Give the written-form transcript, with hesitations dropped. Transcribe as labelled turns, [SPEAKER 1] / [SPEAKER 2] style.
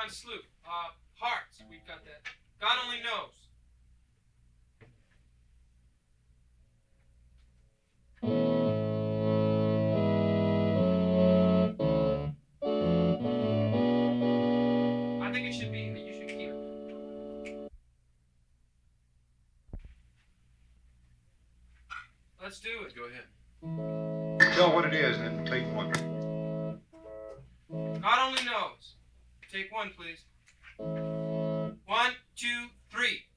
[SPEAKER 1] John Sloop. Hearts. We've got that. God only knows. I think it should be. You should keep it. Let's do it.
[SPEAKER 2] Go ahead.
[SPEAKER 3] Tell what it is and then take one.
[SPEAKER 1] God only knows. Take one, please. 1, 2, 3.